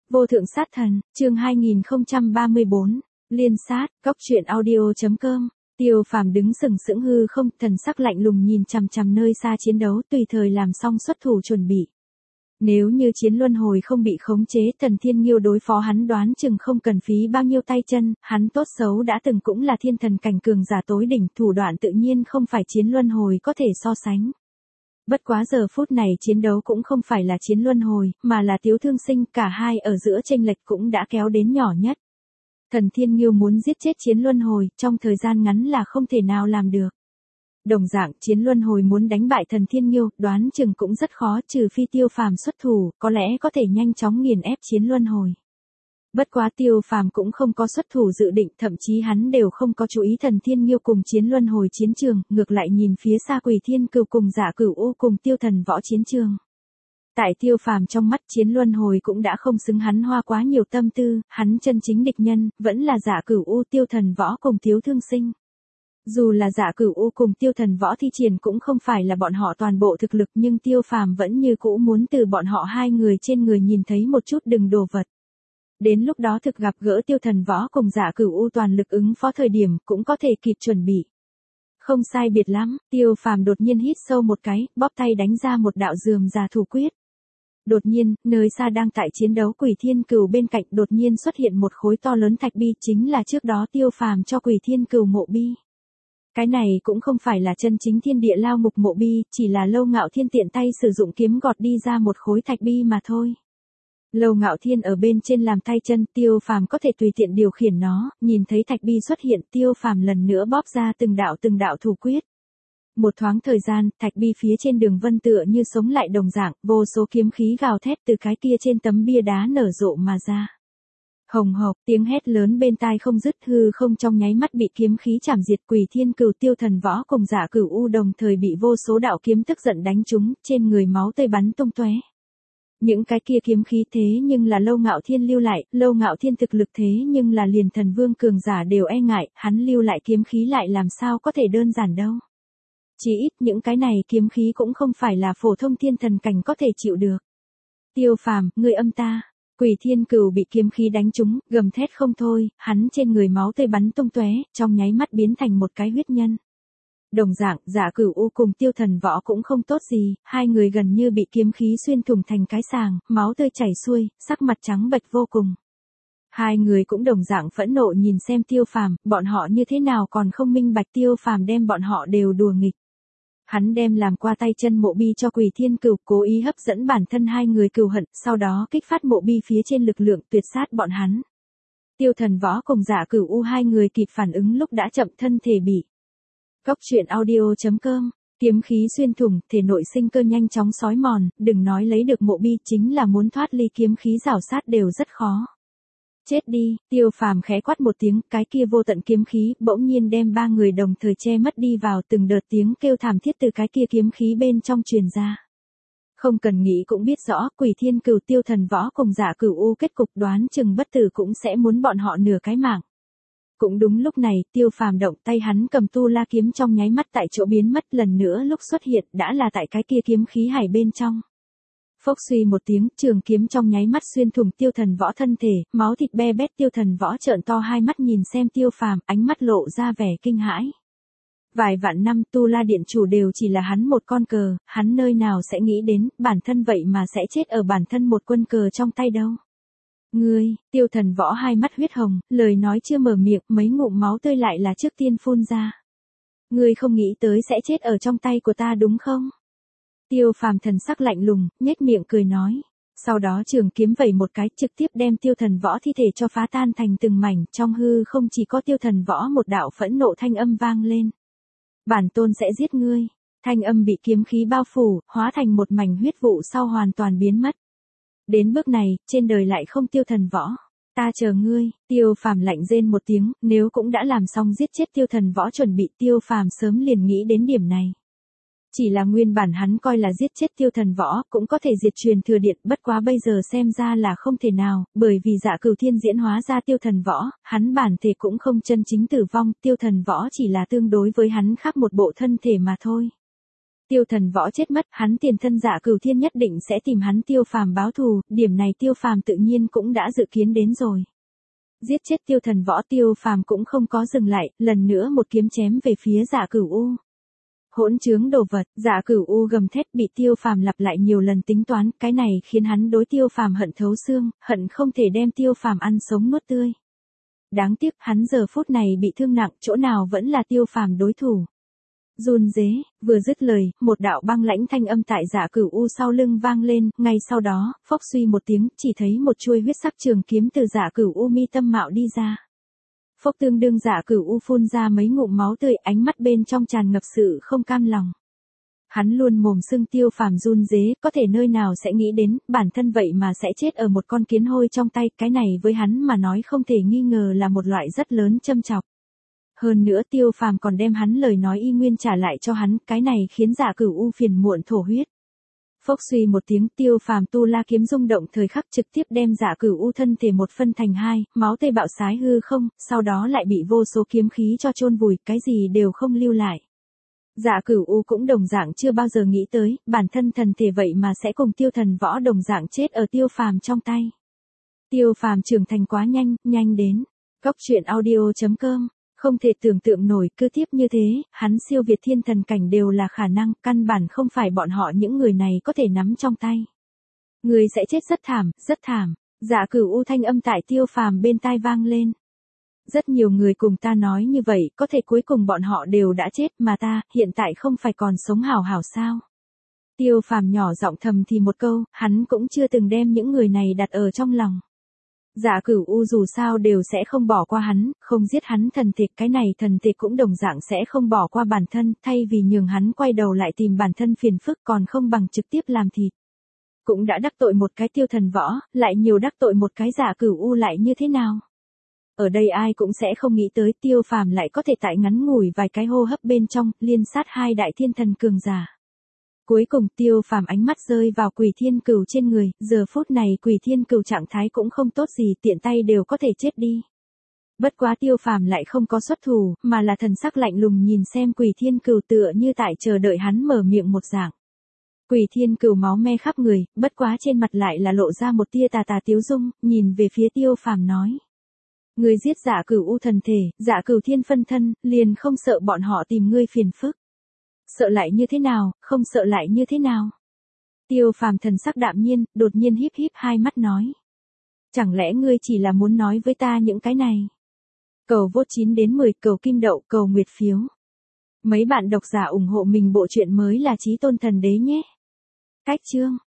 Vô thượng sát thần, chương 2034, liên sát, góc truyện audio.com. Tiêu Phàm đứng sừng sững hư không, thần sắc lạnh lùng nhìn chằm chằm nơi xa chiến đấu, tùy thời làm xong xuất thủ chuẩn bị. Nếu như chiến luân hồi không bị khống chế, Thần Thiên Nghiêu đối phó hắn đoán chừng không cần phí bao nhiêu tay chân, hắn tốt xấu đã từng cũng là thiên thần cảnh cường giả tối đỉnh, thủ đoạn tự nhiên không phải chiến luân hồi có thể so sánh. Bất quá giờ phút này chiến đấu cũng không phải là chiến luân hồi, mà là Tiếu Thương Sinh, cả hai ở giữa chênh lệch cũng đã kéo đến nhỏ nhất. Thần Thiên Nghiêu muốn giết chết chiến luân hồi, trong thời gian ngắn là không thể nào làm được. Đồng dạng, chiến luân hồi muốn đánh bại Thần Thiên Nghiêu, đoán chừng cũng rất khó, trừ phi Tiêu Phàm xuất thủ, có lẽ có thể nhanh chóng nghiền ép chiến luân hồi. Bất quá Tiêu Phàm cũng không có xuất thủ dự định, thậm chí hắn đều không có chú ý Thần Thiên Nghiêu cùng chiến luân hồi chiến trường, ngược lại nhìn phía xa Quỷ Thiên Cừu cùng Giả Cửu U cùng Tiêu Thần Võ chiến trường. Tại Tiêu Phàm trong mắt, chiến luân hồi cũng đã không xứng hắn hoa quá nhiều tâm tư, hắn chân chính địch nhân vẫn là Giả Cửu U, Tiêu Thần Võ cùng Tiếu Thương Sinh. Dù là Giả Cửu U cùng Tiêu Thần Võ thi triển cũng không phải là bọn họ toàn bộ thực lực, nhưng Tiêu Phàm vẫn như cũ muốn từ bọn họ hai người trên người nhìn thấy một chút đừng đồ vật. Đến lúc đó thực gặp gỡ Tiêu Thần Võ cùng Giả Cửu U toàn lực ứng phó thời điểm, cũng có thể kịp chuẩn bị. Không sai biệt lắm, Tiêu Phàm đột nhiên hít sâu một cái, bóp tay đánh ra một đạo rườm rà thủ quyết. Đột nhiên, nơi xa đang tại chiến đấu Quỷ Thiên Cừu bên cạnh đột nhiên xuất hiện một khối to lớn thạch bi, chính là trước đó Tiêu Phàm cho Quỷ Thiên Cừu mộ bi. Cái này cũng không phải là chân chính thiên địa lao mục mộ bi, chỉ là Lâu Ngạo Thiên tiện tay sử dụng kiếm gọt đi ra một khối thạch bi mà thôi. Lâu Ngạo Thiên ở bên trên làm tay chân, Tiêu Phàm có thể tùy tiện điều khiển nó, nhìn thấy thạch bi xuất hiện, Tiêu Phàm lần nữa bóp ra từng đạo thủ quyết. Một thoáng thời gian, thạch bi phía trên đường vân tựa như sống lại đồng dạng, vô số kiếm khí gào thét từ cái kia trên tấm bia đá nở rộ mà ra. Hồng hộc, tiếng hét lớn bên tai không dứt, hư không trong nháy mắt bị kiếm khí chảm diệt, Quỷ Thiên Cừu, Tiêu Thần Võ cùng Giả Cửu U đồng thời bị vô số đạo kiếm tức giận đánh trúng, trên người máu tươi bắn tung tóe. Những cái kia kiếm khí thế nhưng là Lâu Ngạo Thiên lưu lại, Lâu Ngạo Thiên thực lực thế nhưng là liền thần vương cường giả đều e ngại, hắn lưu lại kiếm khí lại làm sao có thể đơn giản đâu. Chỉ ít những cái này kiếm khí cũng không phải là phổ thông thiên thần cảnh có thể chịu được. Tiêu Phàm, ngươi âm ta. Quỷ Thiên Cừu bị kiếm khí đánh trúng, gầm thét không thôi, hắn trên người máu tươi bắn tung tóe, trong nháy mắt biến thành một cái huyết nhân. Đồng dạng, Giả Cửu U cùng Tiêu Thần Võ cũng không tốt gì, hai người gần như bị kiếm khí xuyên thủng thành cái sàng, máu tươi chảy xuôi, sắc mặt trắng bệch vô cùng. Hai người cũng đồng dạng phẫn nộ nhìn xem Tiêu Phàm, bọn họ như thế nào còn không minh bạch Tiêu Phàm đem bọn họ đều đùa nghịch. Hắn đem làm qua tay chân mộ bi cho Quỷ Thiên Cừu, cố ý hấp dẫn bản thân hai người cừu hận, sau đó kích phát mộ bi phía trên lực lượng tuyệt sát bọn hắn. Tiêu Thần Võ cùng Giả Cửu U hai người kịp phản ứng lúc đã chậm, thân thể bị. Góc truyện audio.com, kiếm khí xuyên thủng, thể nội sinh cơ nhanh chóng xói mòn, đừng nói lấy được mộ bi, chính là muốn thoát ly kiếm khí rảo sát đều rất khó. Chết đi, Tiêu Phàm khẽ quát một tiếng, cái kia vô tận kiếm khí bỗng nhiên đem ba người đồng thời che mất đi vào, từng đợt tiếng kêu thảm thiết từ cái kia kiếm khí bên trong truyền ra. Không cần nghĩ cũng biết rõ, Quỷ Thiên Cừu, Tiêu Thần Võ cùng Giả Cửu U kết cục đoán chừng bất tử cũng sẽ muốn bọn họ nửa cái mạng. Cũng đúng lúc này, Tiêu Phàm động tay, hắn cầm tu la kiếm trong nháy mắt tại chỗ biến mất, lần nữa lúc xuất hiện đã là tại cái kia kiếm khí hải bên trong. Phốc suy một tiếng, trường kiếm trong nháy mắt xuyên thủng Tiêu Thần Võ thân thể, máu thịt be bét, Tiêu Thần Võ trợn to hai mắt nhìn xem Tiêu Phàm, ánh mắt lộ ra vẻ kinh hãi. Vài vạn năm Tu La Điện chủ đều chỉ là hắn một con cờ, hắn nơi nào sẽ nghĩ đến, bản thân vậy mà sẽ chết ở bản thân một quân cờ trong tay đâu. Ngươi, Tiêu Thần Võ hai mắt huyết hồng, lời nói chưa mở miệng, mấy ngụm máu tươi lại là trước tiên phun ra. Ngươi không nghĩ tới sẽ chết ở trong tay của ta đúng không? Tiêu Phàm thần sắc lạnh lùng, nhếch miệng cười nói. Sau đó trường kiếm vẩy một cái, trực tiếp đem Tiêu Thần Võ thi thể cho phá tan thành từng mảnh, trong hư không chỉ có Tiêu Thần Võ một đạo phẫn nộ thanh âm vang lên. Bản tôn sẽ giết ngươi. Thanh âm bị kiếm khí bao phủ, hóa thành một mảnh huyết vụ sau hoàn toàn biến mất. Đến bước này, trên đời lại không Tiêu Thần Võ. Ta chờ ngươi. Tiêu Phàm lạnh rên một tiếng, nếu cũng đã làm xong giết chết Tiêu Thần Võ chuẩn bị, Tiêu Phàm sớm liền nghĩ đến điểm này. Chỉ là nguyên bản hắn coi là giết chết Tiêu Thần Võ cũng có thể diệt truyền thừa điện, bất quá bây giờ xem ra là không thể nào, bởi vì Dạ Cửu Thiên diễn hóa ra Tiêu Thần Võ, hắn bản thể cũng không chân chính tử vong, Tiêu Thần Võ chỉ là tương đối với hắn khác một bộ thân thể mà thôi. Tiêu Thần Võ chết mất, hắn tiền thân Dạ Cửu Thiên nhất định sẽ tìm hắn Tiêu Phàm báo thù, điểm này Tiêu Phàm tự nhiên cũng đã dự kiến đến rồi. Giết chết Tiêu Thần Võ, Tiêu Phàm cũng không có dừng lại, lần nữa một kiếm chém về phía Dạ Cửu U. Hỗn trướng đồ vật, Dạ Cửu U gầm thét, bị Tiêu Phàm lặp lại nhiều lần tính toán, cái này khiến hắn đối Tiêu Phàm hận thấu xương, hận không thể đem Tiêu Phàm ăn sống nuốt tươi. Đáng tiếc, hắn giờ phút này bị thương nặng, chỗ nào vẫn là Tiêu Phàm đối thủ. Run rế, vừa dứt lời, một đạo băng lãnh thanh âm tại Dạ Cửu U sau lưng vang lên, ngay sau đó, phốc suy một tiếng, chỉ thấy một chuôi huyết sắc trường kiếm từ Dạ Cửu U mi tâm mạo đi ra. Phốc tương đương Dạ Cửu U phun ra mấy ngụm máu tươi, ánh mắt bên trong tràn ngập sự không cam lòng. Hắn luôn mồm xưng Tiêu Phàm run rế, có thể nơi nào sẽ nghĩ đến, bản thân vậy mà sẽ chết ở một con kiến hôi trong tay, cái này với hắn mà nói không thể nghi ngờ là một loại rất lớn châm chọc. Hơn nữa Tiêu Phàm còn đem hắn lời nói y nguyên trả lại cho hắn, cái này khiến Dạ Cửu U phiền muộn thổ huyết. Phốc suy một tiếng, Tiêu Phàm tu la kiếm rung động thời khắc trực tiếp đem Dạ Cửu U thân thể một phân thành hai, máu tươi bạo xái hư không, sau đó lại bị vô số kiếm khí cho chôn vùi, cái gì đều không lưu lại. Dạ Cửu U cũng đồng dạng chưa bao giờ nghĩ tới, bản thân thần thể vậy mà sẽ cùng Tiêu Thần Võ đồng dạng chết ở Tiêu Phàm trong tay. Tiêu Phàm trưởng thành quá nhanh, nhanh đến. Góc truyện audio.com, không thể tưởng tượng nổi, cứ tiếp như thế, hắn siêu việt thiên thần cảnh đều là khả năng, căn bản không phải bọn họ những người này có thể nắm trong tay. Người sẽ chết rất thảm, rất thảm. Dạ Cửu U thanh âm tại Tiêu Phàm bên tai vang lên. Rất nhiều người cùng ta nói như vậy, có thể cuối cùng bọn họ đều đã chết, mà ta, hiện tại không phải còn sống hảo hảo sao? Tiêu Phàm nhỏ giọng thầm thì một câu, hắn cũng chưa từng đem những người này đặt ở trong lòng. Dạ Cửu U dù sao đều sẽ không bỏ qua hắn, không giết hắn thần tịch, cái này thần tịch cũng đồng dạng sẽ không bỏ qua bản thân, thay vì nhường hắn quay đầu lại tìm bản thân phiền phức còn không bằng trực tiếp làm thịt. Cũng đã đắc tội một cái Tiêu Thần Võ, lại nhiều đắc tội một cái Dạ Cửu U lại như thế nào? Ở đây ai cũng sẽ không nghĩ tới Tiêu Phàm lại có thể tại ngắn ngủi vài cái hô hấp bên trong, liên sát hai đại thiên thần cường giả. Cuối cùng Tiêu Phàm ánh mắt rơi vào Quỷ Thiên Cửu trên người, giờ phút này Quỷ Thiên Cửu trạng thái cũng không tốt gì, tiện tay đều có thể chết đi. Bất quá Tiêu Phàm lại không có xuất thủ, mà là thần sắc lạnh lùng nhìn xem Quỷ Thiên Cửu tựa như tại chờ đợi hắn mở miệng một dạng. Quỷ Thiên Cửu máu me khắp người, bất quá trên mặt lại là lộ ra một tia tà tà tiếu dung, nhìn về phía Tiêu Phàm nói. Ngươi giết Dạ Cửu U thần thể, Dạ Cửu Thiên phân thân, liền không sợ bọn họ tìm ngươi phiền phức. Sợ lại như thế nào, không sợ lại như thế nào? Tiêu Phàm thần sắc đạm nhiên, đột nhiên híp híp hai mắt nói. Chẳng lẽ ngươi chỉ là muốn nói với ta những cái này? Cầu vote 9 đến 10, cầu kim đậu, cầu nguyệt phiếu. Mấy bạn độc giả ủng hộ mình bộ truyện mới là Chí Tôn Thần Đế nhé. Cách chương.